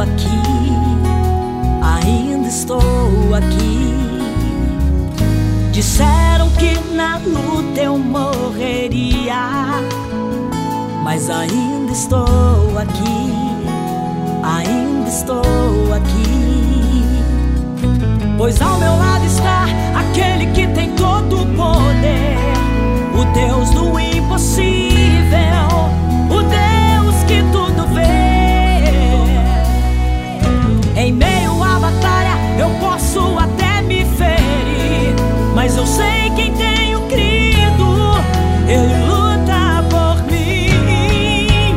aqui, ainda estou aqui. Disseram que na luta eu morreria, mas ainda estou aqui, ainda estou aqui. Pois ao meu lado está aquele que tem todo o poder, o Deus do impossível, o Deus que tudo vê. Em meio à batalha eu posso até me ferir, mas eu sei quem tenho crido, Ele luta por mim.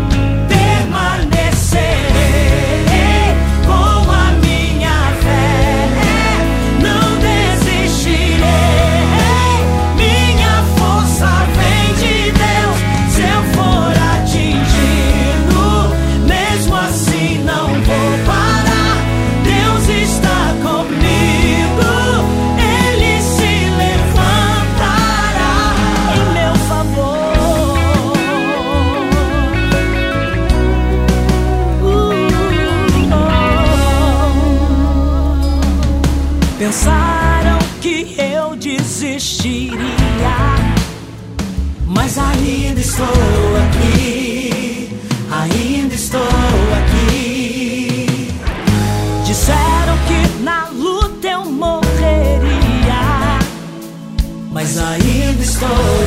Permanecerei com a minha fé, não desistirei. Minha força vem de Deus. Se eu for atingido, mesmo assim não vou parar. Deus está comigo, Ele se levantará em meu favor. Pensaram que eu desistiria, mas ainda estou aqui, ainda estou aqui. Disseram que na luta eu morreria, mas ainda estou